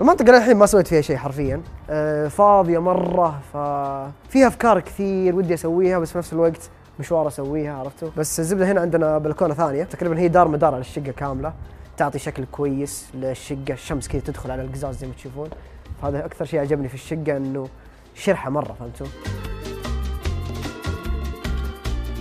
المنطقة للحين ما سويت فيها شيء حرفيا، فاضية مرة، ففيها أفكار كثير ودي أسويها بس في نفس الوقت مشوار أسويها، عرفتوا؟ بس الزبدة هنا عندنا بلكونة ثانية تقريبا هي دار مدار على الشقة كاملة، تعطي شكل كويس للشقة، الشمس كذا تدخل على القزاز زي ما تشوفون. هذا أكثر شيء عجبني في الشقة، إنه شرحة مرة، فهمتوا؟